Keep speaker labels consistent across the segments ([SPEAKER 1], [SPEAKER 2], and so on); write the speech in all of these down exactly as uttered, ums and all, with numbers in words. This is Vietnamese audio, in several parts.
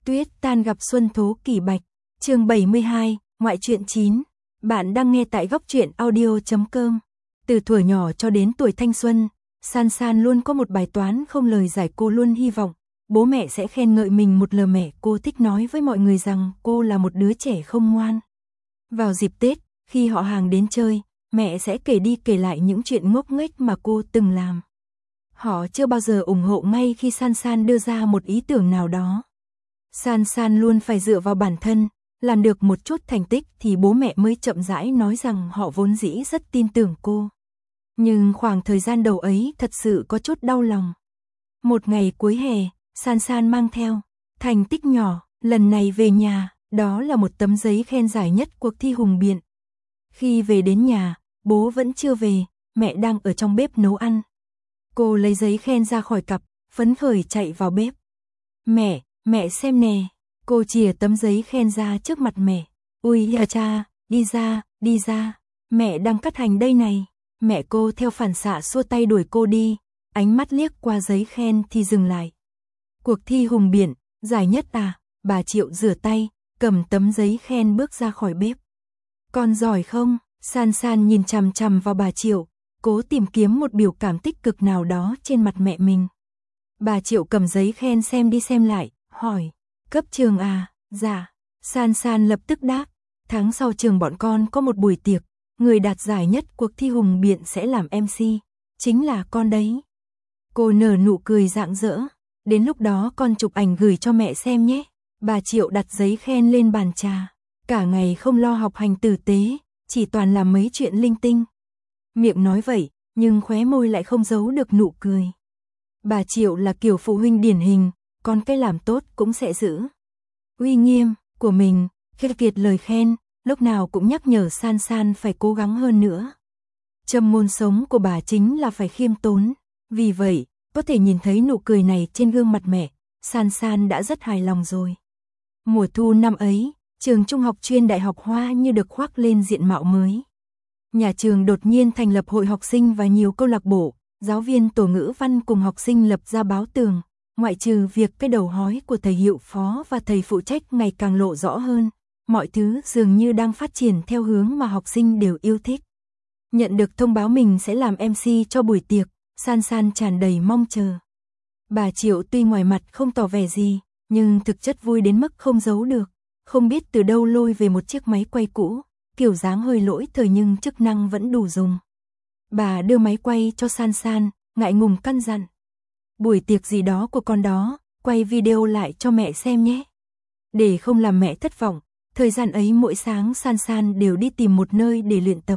[SPEAKER 1] Tuyết tan gặp xuân thố kỷ bạch, chương bảy mươi hai, ngoại truyện chín. Bạn đang nghe tại góc truyện audio chấm com. Từ thuở nhỏ cho đến tuổi thanh xuân, San San luôn có một bài toán không lời giải. Cô luôn hy vọng bố mẹ sẽ khen ngợi mình một lời. Mẹ cô thích nói với mọi người rằng cô là một đứa trẻ không ngoan. Vào dịp Tết, khi họ hàng đến chơi, mẹ sẽ kể đi kể lại những chuyện ngốc nghếch mà cô từng làm. Họ chưa bao giờ ủng hộ ngay khi San San đưa ra một ý tưởng nào đó. San San luôn phải dựa vào bản thân, làm được một chút thành tích thì bố mẹ mới chậm rãi nói rằng họ vốn dĩ rất tin tưởng cô. Nhưng khoảng thời gian đầu ấy thật sự có chút đau lòng. Một ngày cuối hè, San San mang theo thành tích nhỏ, lần này về nhà, đó là một tấm giấy khen giải nhất cuộc thi hùng biện. Khi về đến nhà, bố vẫn chưa về, mẹ đang ở trong bếp nấu ăn. Cô lấy giấy khen ra khỏi cặp, phấn khởi chạy vào bếp. Mẹ, mẹ xem nè, cô chìa tấm giấy khen ra trước mặt mẹ. Ui à cha, đi ra, đi ra, mẹ đang cắt hành đây này. Mẹ cô theo phản xạ xua tay đuổi cô đi, ánh mắt liếc qua giấy khen thì dừng lại. Cuộc thi hùng biện, giải nhất à, bà Triệu rửa tay, cầm tấm giấy khen bước ra khỏi bếp. Con giỏi không? San San nhìn chằm chằm vào bà Triệu, cố tìm kiếm một biểu cảm tích cực nào đó trên mặt mẹ mình. Bà Triệu cầm giấy khen xem đi xem lại, hỏi, cấp trường à, dạ. San San lập tức đáp, tháng sau trường bọn con có một buổi tiệc, người đạt giải nhất cuộc thi hùng biện sẽ làm em xê, chính là con đấy. Cô nở nụ cười rạng rỡ, đến lúc đó con chụp ảnh gửi cho mẹ xem nhé. Bà Triệu đặt giấy khen lên bàn trà, cả ngày không lo học hành tử tế, chỉ toàn làm mấy chuyện linh tinh. Miệng nói vậy, nhưng khóe môi lại không giấu được nụ cười. Bà Triệu là kiểu phụ huynh điển hình, con cái làm tốt cũng sẽ giữ uy nghiêm của mình. Khi kiệt lời khen, lúc nào cũng nhắc nhở San San phải cố gắng hơn nữa. Châm ngôn sống của bà chính là phải khiêm tốn, vì vậy, có thể nhìn thấy nụ cười này trên gương mặt mẹ, San San đã rất hài lòng rồi. Mùa thu năm ấy, trường trung học chuyên Đại học Hoa như được khoác lên diện mạo mới. Nhà trường đột nhiên thành lập hội học sinh và nhiều câu lạc bộ, giáo viên tổ ngữ văn cùng học sinh lập ra báo tường, ngoại trừ việc cái đầu hói của thầy hiệu phó và thầy phụ trách ngày càng lộ rõ hơn, mọi thứ dường như đang phát triển theo hướng mà học sinh đều yêu thích. Nhận được thông báo mình sẽ làm em xê cho buổi tiệc, San San tràn đầy mong chờ. Bà Triệu tuy ngoài mặt không tỏ vẻ gì, nhưng thực chất vui đến mức không giấu được, không biết từ đâu lôi về một chiếc máy quay cũ, kiểu dáng hơi lỗi thời nhưng chức năng vẫn đủ dùng. Bà đưa máy quay cho San San, ngại ngùng căn dặn. Buổi tiệc gì đó của con đó, quay video lại cho mẹ xem nhé. Để không làm mẹ thất vọng, thời gian ấy mỗi sáng San San đều đi tìm một nơi để luyện tập.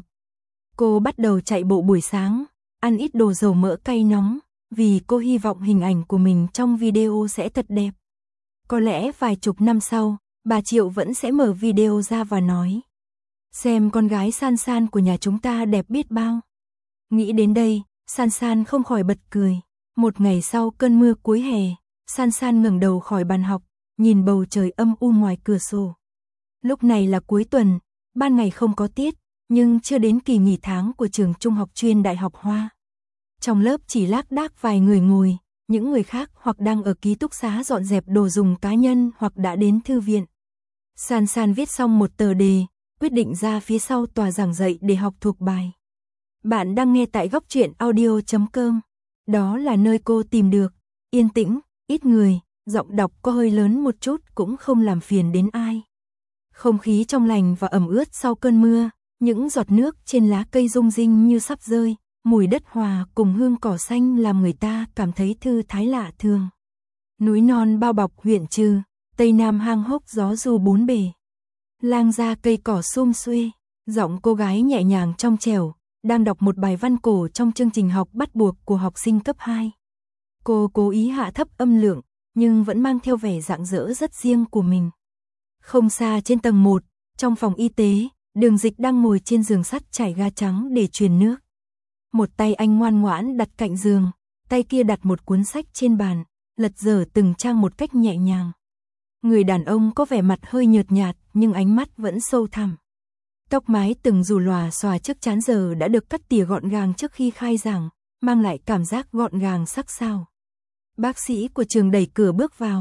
[SPEAKER 1] Cô bắt đầu chạy bộ buổi sáng, ăn ít đồ dầu mỡ cay nóng, vì cô hy vọng hình ảnh của mình trong video sẽ thật đẹp. Có lẽ vài chục năm sau, bà Triệu vẫn sẽ mở video ra và nói, xem con gái San San của nhà chúng ta đẹp biết bao. Nghĩ đến đây, San San không khỏi bật cười. Một ngày sau cơn mưa cuối hè, San San ngẩng đầu khỏi bàn học, nhìn bầu trời âm u ngoài cửa sổ. Lúc này là cuối tuần, ban ngày không có tiết, nhưng chưa đến kỳ nghỉ tháng của trường trung học chuyên Đại học Hoa. Trong lớp chỉ lác đác vài người ngồi, những người khác hoặc đang ở ký túc xá dọn dẹp đồ dùng cá nhân hoặc đã đến thư viện. San San viết xong một tờ đề, quyết định ra phía sau tòa giảng dạy để học thuộc bài. Bạn đang nghe tại góc truyện audio chấm com. Đó là nơi cô tìm được, yên tĩnh, ít người, giọng đọc có hơi lớn một chút cũng không làm phiền đến ai. Không khí trong lành và ẩm ướt sau cơn mưa, những giọt nước trên lá cây rung rinh như sắp rơi, mùi đất hòa cùng hương cỏ xanh làm người ta cảm thấy thư thái lạ thường. Núi non bao bọc huyện Trừ, tây nam hang hốc gió du bốn bề. Lang ra cây cỏ sum xuê, giọng cô gái nhẹ nhàng trong trẻo, đang đọc một bài văn cổ trong chương trình học bắt buộc của học sinh cấp hai. Cô cố ý hạ thấp âm lượng, nhưng vẫn mang theo vẻ rạng rỡ rất riêng của mình. Không xa trên tầng một, trong phòng y tế, Đường Dịch đang ngồi trên giường sắt trải ga trắng để truyền nước. Một tay anh ngoan ngoãn đặt cạnh giường, tay kia đặt một cuốn sách trên bàn, lật dở từng trang một cách nhẹ nhàng. Người đàn ông có vẻ mặt hơi nhợt nhạt nhưng ánh mắt vẫn sâu thẳm. Tóc mái từng rủ lòa xòa trước trán giờ đã được cắt tỉa gọn gàng trước khi khai giảng, mang lại cảm giác gọn gàng sắc sảo. Bác sĩ của trường đẩy cửa bước vào,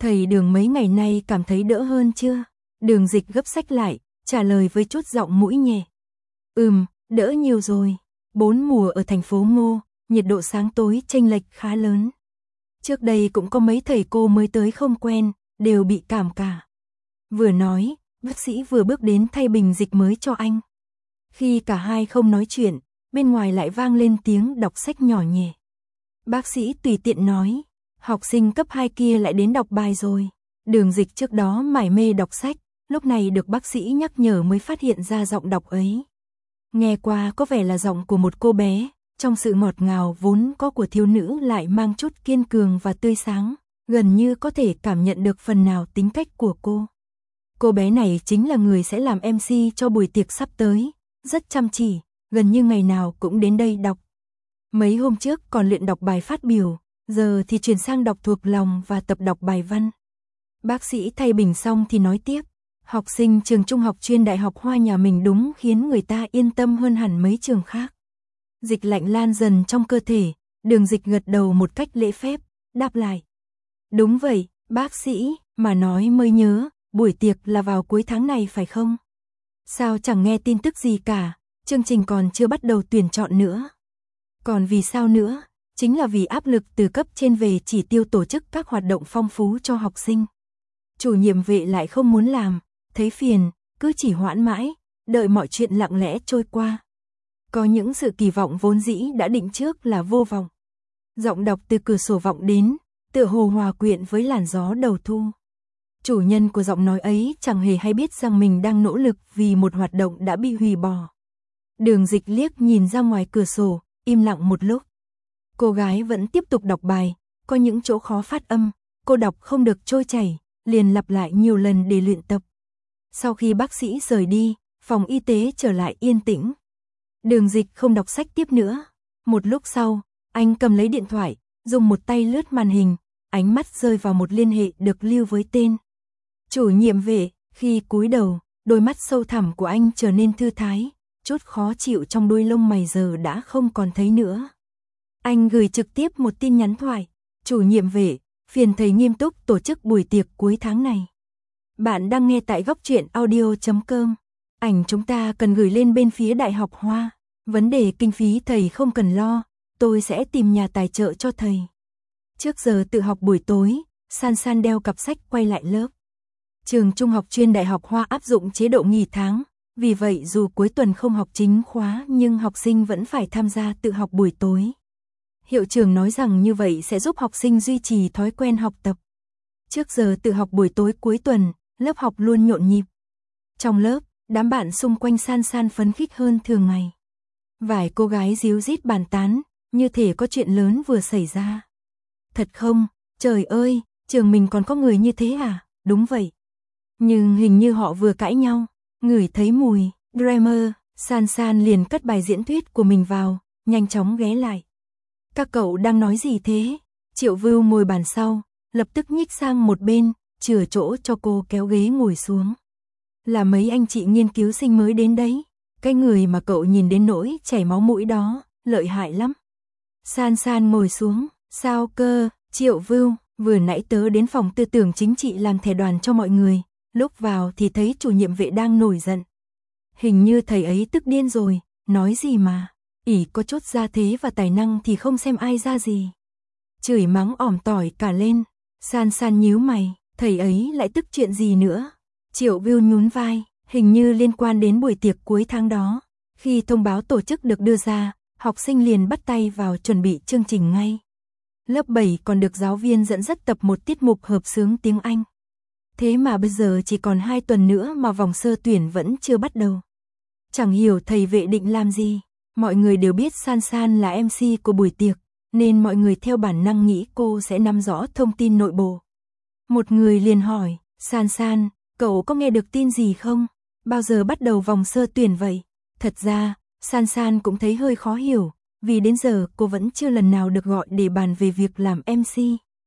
[SPEAKER 1] Thầy Đường mấy ngày nay cảm thấy đỡ hơn chưa? Đường Dịch gấp sách lại, trả lời với chút giọng mũi nhẹ. Ừm, đỡ nhiều rồi. Bốn mùa ở thành phố Ngô, nhiệt độ sáng tối chênh lệch khá lớn. Trước đây cũng có mấy thầy cô mới tới không quen, đều bị cảm cả. Vừa nói, bác sĩ vừa bước đến thay bình dịch mới cho anh. Khi cả hai không nói chuyện, bên ngoài lại vang lên tiếng đọc sách nhỏ nhẹ. Bác sĩ tùy tiện nói, học sinh cấp hai kia lại đến đọc bài rồi. Đường Dịch trước đó mải mê đọc sách, lúc này được bác sĩ nhắc nhở mới phát hiện ra giọng đọc ấy. Nghe qua có vẻ là giọng của một cô bé, trong sự ngọt ngào vốn có của thiếu nữ lại mang chút kiên cường và tươi sáng, gần như có thể cảm nhận được phần nào tính cách của cô. Cô bé này chính là người sẽ làm em xê cho buổi tiệc sắp tới, rất chăm chỉ, gần như ngày nào cũng đến đây đọc. Mấy hôm trước còn luyện đọc bài phát biểu, giờ thì chuyển sang đọc thuộc lòng và tập đọc bài văn. Bác sĩ thay bình xong thì nói tiếp, học sinh trường trung học chuyên Đại học Hoa nhà mình đúng khiến người ta yên tâm hơn hẳn mấy trường khác. Dịch lạnh lan dần trong cơ thể, Đường Dịch gật đầu một cách lễ phép, đáp lại. Đúng vậy, bác sĩ, mà nói mới nhớ, buổi tiệc là vào cuối tháng này phải không? Sao chẳng nghe tin tức gì cả, chương trình còn chưa bắt đầu tuyển chọn nữa. Còn vì sao nữa? Chính là vì áp lực từ cấp trên về chỉ tiêu tổ chức các hoạt động phong phú cho học sinh. Chủ nhiệm Vệ lại không muốn làm, thấy phiền, cứ chỉ hoãn mãi, đợi mọi chuyện lặng lẽ trôi qua. Có những sự kỳ vọng vốn dĩ đã định trước là vô vọng. Giọng đọc từ cửa sổ vọng đến, tựa hồ hòa quyện với làn gió đầu thu. Chủ nhân của giọng nói ấy chẳng hề hay biết rằng mình đang nỗ lực vì một hoạt động đã bị hủy bỏ. Đường Dịch liếc nhìn ra ngoài cửa sổ, im lặng một lúc. Cô gái vẫn tiếp tục đọc bài, có những chỗ khó phát âm, cô đọc không được trôi chảy, liền lặp lại nhiều lần để luyện tập. Sau khi bác sĩ rời đi, phòng y tế trở lại yên tĩnh. Đường Dịch không đọc sách tiếp nữa. Một lúc sau, anh cầm lấy điện thoại, dùng một tay lướt màn hình, ánh mắt rơi vào một liên hệ được lưu với tên Chủ nhiệm Vệ. Khi cúi đầu, đôi mắt sâu thẳm của anh trở nên thư thái, chút khó chịu trong đôi lông mày giờ đã không còn thấy nữa. Anh gửi trực tiếp một tin nhắn thoại. Chủ nhiệm Vệ, phiền thầy nghiêm túc tổ chức buổi tiệc cuối tháng này. Bạn đang nghe tại góc truyện audio chấm com. Ảnh chúng ta cần gửi lên bên phía Đại học Hoa. Vấn đề kinh phí thầy không cần lo, tôi sẽ tìm nhà tài trợ cho thầy. Trước giờ tự học buổi tối, San San đeo cặp sách quay lại lớp. Trường Trung học chuyên Đại học Hoa áp dụng chế độ nghỉ tháng, vì vậy dù cuối tuần không học chính khóa nhưng học sinh vẫn phải tham gia tự học buổi tối. Hiệu trưởng nói rằng như vậy sẽ giúp học sinh duy trì thói quen học tập. Trước giờ tự học buổi tối cuối tuần, lớp học luôn nhộn nhịp. Trong lớp, đám bạn xung quanh San San phấn khích hơn thường ngày. Vài cô gái díu dít bàn tán, như thể có chuyện lớn vừa xảy ra. Thật không? Trời ơi, trường mình còn có người như thế à? Đúng vậy. Nhưng hình như họ vừa cãi nhau, ngửi thấy mùi. Grammar, San San liền cất bài diễn thuyết của mình vào, nhanh chóng ghé lại. Các cậu đang nói gì thế? Triệu Vưu ngồi bàn sau, lập tức nhích sang một bên, chừa chỗ cho cô kéo ghế ngồi xuống. Là mấy anh chị nghiên cứu sinh mới đến đấy. Cái người mà cậu nhìn đến nỗi chảy máu mũi đó, lợi hại lắm. San San ngồi xuống, sao cơ? Triệu Vưu, vừa nãy tớ đến phòng tư tưởng chính trị làm thẻ đoàn cho mọi người, lúc vào thì thấy chủ nhiệm Vệ đang nổi giận. Hình như thầy ấy tức điên rồi, nói gì mà, ỷ có chút gia thế và tài năng thì không xem ai ra gì. Chửi mắng ỏm tỏi cả lên. San San nhíu mày, thầy ấy lại tức chuyện gì nữa? Triệu Vưu nhún vai, hình như liên quan đến buổi tiệc cuối tháng đó. Khi thông báo tổ chức được đưa ra, học sinh liền bắt tay vào chuẩn bị chương trình ngay. Lớp bảy còn được giáo viên dẫn dắt tập một tiết mục hợp xướng tiếng Anh. Thế mà bây giờ chỉ còn hai tuần nữa mà vòng sơ tuyển vẫn chưa bắt đầu. Chẳng hiểu thầy Vệ định làm gì. Mọi người đều biết San San là em xê của buổi tiệc, nên mọi người theo bản năng nghĩ cô sẽ nắm rõ thông tin nội bộ. Một người liền hỏi, San San, cậu có nghe được tin gì không? Bao giờ bắt đầu vòng sơ tuyển vậy? Thật ra, San San cũng thấy hơi khó hiểu, vì đến giờ cô vẫn chưa lần nào được gọi để bàn về việc làm em xê.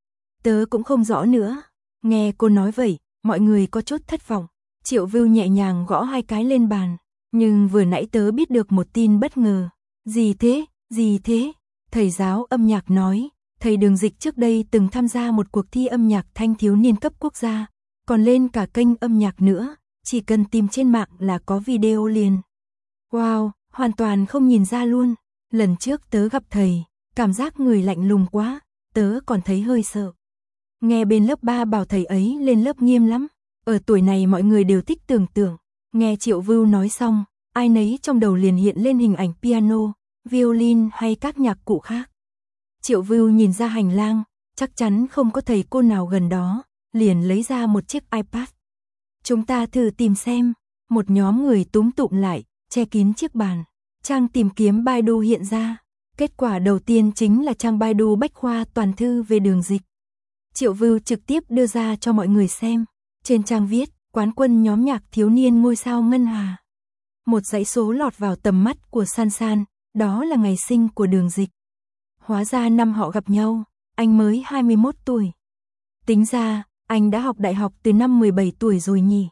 [SPEAKER 1] Tớ cũng không rõ nữa. Nghe cô nói vậy, mọi người có chút thất vọng. Triệu Vưu nhẹ nhàng gõ hai cái lên bàn. Nhưng vừa nãy tớ biết được một tin bất ngờ. Gì thế? Gì thế? Thầy giáo âm nhạc nói, Thầy Đường Dịch trước đây từng tham gia một cuộc thi âm nhạc thanh thiếu niên cấp quốc gia, còn lên cả kênh âm nhạc nữa, chỉ cần tìm trên mạng là có video liền. Wow, hoàn toàn không nhìn ra luôn. Lần trước tớ gặp thầy, cảm giác người lạnh lùng quá, tớ còn thấy hơi sợ. Nghe bên lớp ba bảo thầy ấy lên lớp nghiêm lắm. Ở tuổi này mọi người đều thích tưởng tượng. Nghe Triệu Vưu nói xong, ai nấy trong đầu liền hiện lên hình ảnh piano, violin hay các nhạc cụ khác. Triệu Vưu nhìn ra hành lang, chắc chắn không có thầy cô nào gần đó, liền lấy ra một chiếc iPad. Chúng ta thử tìm xem. Một nhóm người túm tụm lại, che kín chiếc bàn. Trang tìm kiếm Baidu hiện ra. Kết quả đầu tiên chính là trang Baidu bách khoa toàn thư về Đường Dịch. Triệu Vưu trực tiếp đưa ra cho mọi người xem. Trên trang viết, quán quân nhóm nhạc thiếu niên ngôi sao Ngân Hà. Một dãy số lọt vào tầm mắt của San San, đó là ngày sinh của Đường Dịch. Hóa ra năm họ gặp nhau, anh mới hai mươi mốt tuổi. Tính ra, anh đã học đại học từ năm mười bảy tuổi rồi nhỉ.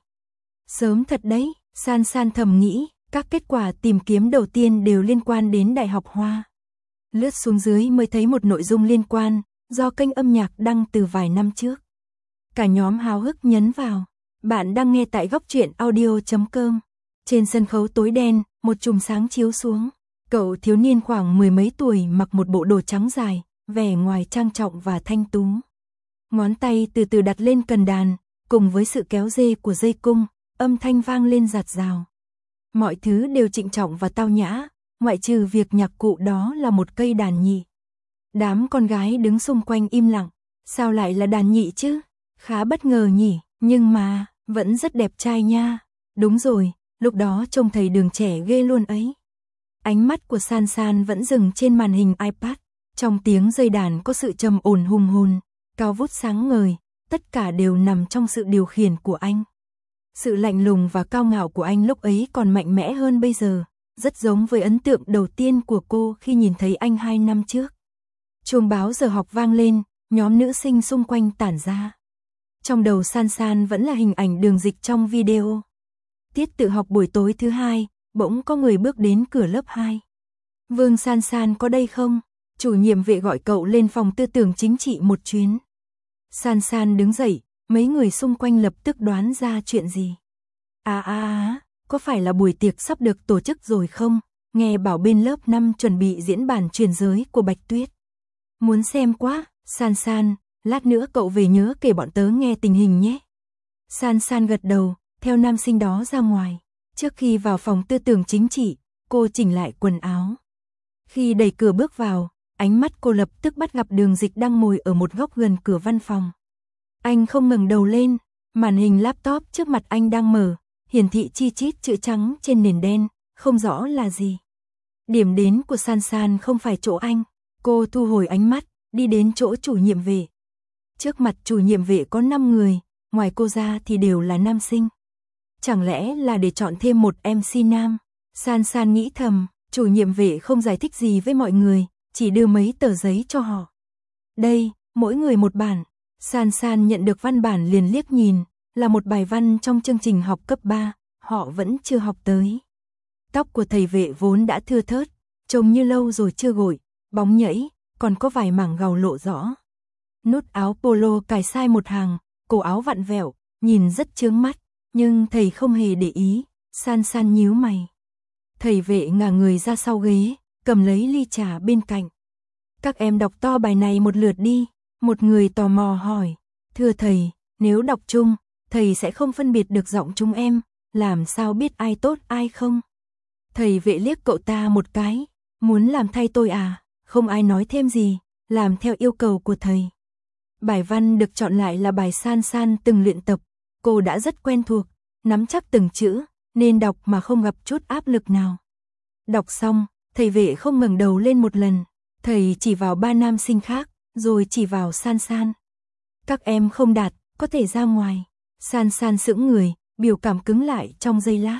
[SPEAKER 1] Sớm thật đấy, San San thầm nghĩ, các kết quả tìm kiếm đầu tiên đều liên quan đến Đại học Hoa. Lướt xuống dưới mới thấy một nội dung liên quan, do kênh âm nhạc đăng từ vài năm trước. Cả nhóm háo hức nhấn vào. Bạn đang nghe tại góc truyện audio chấm com. Trên sân khấu tối đen, một chùm sáng chiếu xuống. Cậu thiếu niên khoảng mười mấy tuổi mặc một bộ đồ trắng dài, vẻ ngoài trang trọng và thanh tú. Ngón tay từ từ đặt lên cần đàn, cùng với sự kéo dê của dây cung, âm thanh vang lên rạt rào. Mọi thứ đều trịnh trọng và tao nhã, ngoại trừ việc nhạc cụ đó là một cây đàn nhị. Đám con gái đứng xung quanh im lặng, sao lại là đàn nhị chứ? Khá bất ngờ nhỉ, nhưng mà, vẫn rất đẹp trai nha. Đúng rồi, lúc đó trông thầy Đường trẻ ghê luôn ấy. Ánh mắt của San San vẫn dừng trên màn hình iPad, trong tiếng dây đàn có sự trầm ổn hùng hồn, cao vút sáng ngời, tất cả đều nằm trong sự điều khiển của anh. Sự lạnh lùng và cao ngạo của anh lúc ấy còn mạnh mẽ hơn bây giờ, rất giống với ấn tượng đầu tiên của cô khi nhìn thấy anh hai năm trước. Chuông báo giờ học vang lên, nhóm nữ sinh xung quanh tản ra. Trong đầu San San vẫn là hình ảnh Đường Dịch trong video. Tiết tự học buổi tối thứ hai, bỗng có người bước đến cửa lớp hai. Vương San San có đây không? Chủ nhiệm vệ gọi cậu lên phòng tư tưởng chính trị một chuyến. San San đứng dậy, mấy người xung quanh lập tức đoán ra chuyện gì. À à à, có phải là buổi tiệc sắp được tổ chức rồi không? Nghe bảo bên lớp năm chuẩn bị diễn bản truyền giới của Bạch Tuyết. Muốn xem quá, San San, lát nữa cậu về nhớ kể bọn tớ nghe tình hình nhé. San San gật đầu, theo nam sinh đó ra ngoài. Trước khi vào phòng tư tưởng chính trị, cô chỉnh lại quần áo. Khi đẩy cửa bước vào, ánh mắt cô lập tức bắt gặp Đường Dịch đang ngồi ở một góc gần cửa văn phòng. Anh không ngẩng đầu lên, màn hình laptop trước mặt anh đang mở, hiển thị chi chít chữ trắng trên nền đen, không rõ là gì. Điểm đến của San San không phải chỗ anh, cô thu hồi ánh mắt, đi đến chỗ chủ nhiệm vệ. Trước mặt chủ nhiệm vệ có năm người, ngoài cô ra thì đều là nam sinh. Chẳng lẽ là để chọn thêm một em xê nam? San San nghĩ thầm, chủ nhiệm vệ không giải thích gì với mọi người, chỉ đưa mấy tờ giấy cho họ. Đây, mỗi người một bản. San San nhận được văn bản liền liếc nhìn, là một bài văn trong chương trình học cấp ba, họ vẫn chưa học tới. Tóc của thầy vệ vốn đã thưa thớt, trông như lâu rồi chưa gội, bóng nhẫy, còn có vài mảng gầu lộ rõ. Nút áo polo cài sai một hàng, cổ áo vặn vẹo, nhìn rất chướng mắt, nhưng thầy không hề để ý. San San nhíu mày. Thầy vệ ngả người ra sau ghế, cầm lấy ly trà bên cạnh. Các em đọc to bài này một lượt đi. Một người tò mò hỏi. Thưa thầy, nếu đọc chung, thầy sẽ không phân biệt được giọng chúng em, làm sao biết ai tốt ai không? Thầy vệ liếc cậu ta một cái. Muốn làm thay tôi à? Không ai nói thêm gì, làm theo yêu cầu của thầy. Bài văn được chọn lại là bài San San từng luyện tập. Cô đã rất quen thuộc, nắm chắc từng chữ, nên đọc mà không gặp chút áp lực nào. Đọc xong, thầy vệ không ngẩng đầu lên một lần. Thầy chỉ vào ba nam sinh khác, rồi chỉ vào San San. Các em không đạt, có thể ra ngoài. San San sững người, biểu cảm cứng lại trong giây lát.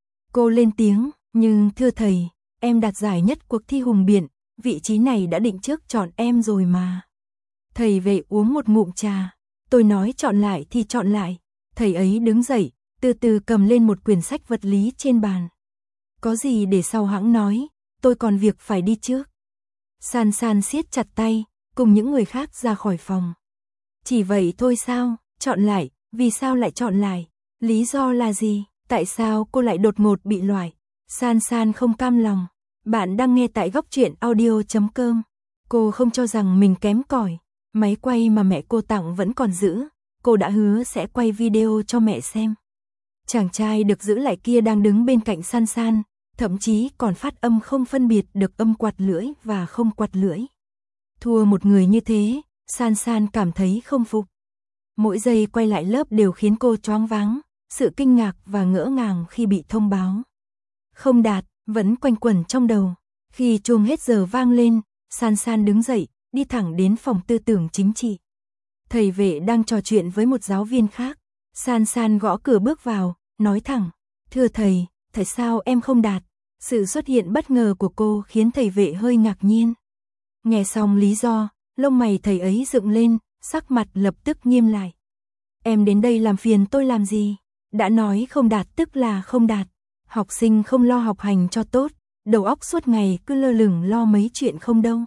[SPEAKER 1] Cô lên tiếng, nhưng thưa thầy, em đạt giải nhất cuộc thi hùng biện, vị trí này đã định trước chọn em rồi mà. Thầy vệ uống một ngụm trà. Tôi nói chọn lại thì chọn lại. Thầy ấy đứng dậy, từ từ cầm lên một quyển sách vật lý trên bàn. Có gì để sau hãng nói, tôi còn việc phải đi trước. San San siết chặt tay, cùng những người khác ra khỏi phòng. Chỉ vậy thôi sao, chọn lại, vì sao lại chọn lại? Lý do là gì? Tại sao cô lại đột ngột bị loại? San San không cam lòng. Bạn đang nghe tại góc truyện audio chấm com. Cô không cho rằng mình kém cỏi. Máy quay mà mẹ cô tặng vẫn còn giữ. Cô đã hứa sẽ quay video cho mẹ xem. Chàng trai được giữ lại kia đang đứng bên cạnh San San, thậm chí còn phát âm không phân biệt được âm quạt lưỡi và không quạt lưỡi. Thua một người như thế, San San cảm thấy không phục. Mỗi giây quay lại lớp đều khiến cô choáng váng, sự kinh ngạc và ngỡ ngàng khi bị thông báo không đạt vẫn quanh quẩn trong đầu. Khi chuông hết giờ vang lên, San San đứng dậy, đi thẳng đến phòng tư tưởng chính trị. Thầy vệ đang trò chuyện với một giáo viên khác. San San gõ cửa bước vào, nói thẳng: "Thưa thầy, tại sao em không đạt?" Sự xuất hiện bất ngờ của cô khiến thầy vệ hơi ngạc nhiên. Nghe xong lý do, lông mày thầy ấy dựng lên, sắc mặt lập tức nghiêm lại. "Em đến đây làm phiền tôi làm gì? Đã nói không đạt tức là không đạt. Học sinh không lo học hành cho tốt, đầu óc suốt ngày cứ lơ lửng lo mấy chuyện không đâu."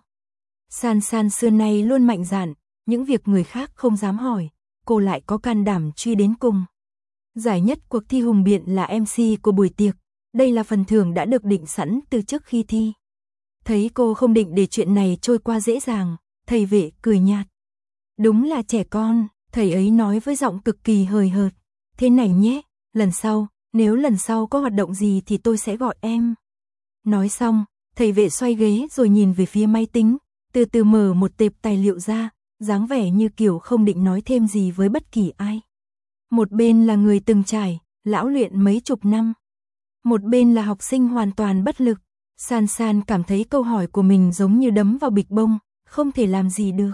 [SPEAKER 1] San San xưa nay luôn mạnh dạn, những việc người khác không dám hỏi, cô lại có can đảm truy đến cùng. Giải nhất cuộc thi hùng biện là em xê của buổi tiệc, đây là phần thưởng đã được định sẵn từ trước khi thi. Thấy cô không định để chuyện này trôi qua dễ dàng, thầy vệ cười nhạt. "Đúng là trẻ con", thầy ấy nói với giọng cực kỳ hời hợt. "Thế này nhé, lần sau, nếu lần sau có hoạt động gì thì tôi sẽ gọi em." Nói xong, thầy vệ xoay ghế rồi nhìn về phía máy tính, từ từ mở một tệp tài liệu ra, dáng vẻ như kiểu không định nói thêm gì với bất kỳ ai. Một bên là người từng trải, lão luyện mấy chục năm. Một bên là học sinh hoàn toàn bất lực. San San cảm thấy câu hỏi của mình giống như đấm vào bịch bông, không thể làm gì được.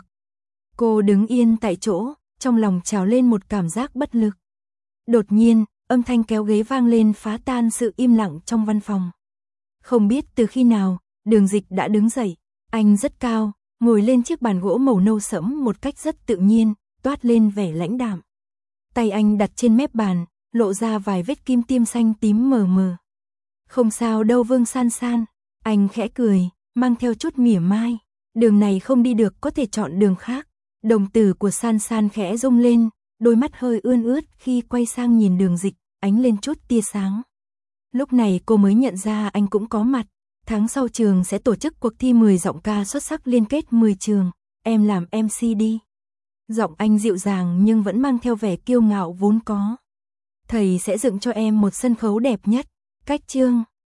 [SPEAKER 1] Cô đứng yên tại chỗ, trong lòng trào lên một cảm giác bất lực. Đột nhiên, âm thanh kéo ghế vang lên phá tan sự im lặng trong văn phòng. Không biết từ khi nào, Đường Dịch đã đứng dậy. Anh rất cao, ngồi lên chiếc bàn gỗ màu nâu sẫm một cách rất tự nhiên, toát lên vẻ lãnh đạm. Tay anh đặt trên mép bàn, lộ ra vài vết kim tiêm xanh tím mờ mờ. "Không sao đâu Vương San San." Anh khẽ cười, mang theo chút mỉa mai. "Đường này không đi được, có thể chọn đường khác." Đồng tử của San San khẽ rung lên, đôi mắt hơi ươn ướt khi quay sang nhìn Đường Dịch, ánh lên chút tia sáng. Lúc này cô mới nhận ra anh cũng có mặt. Tháng sau trường sẽ tổ chức cuộc thi mười giọng ca xuất sắc liên kết mười trường, em làm em xê đi. Giọng anh dịu dàng nhưng vẫn mang theo vẻ kiêu ngạo vốn có. "Thầy sẽ dựng cho em một sân khấu đẹp nhất." Cách chương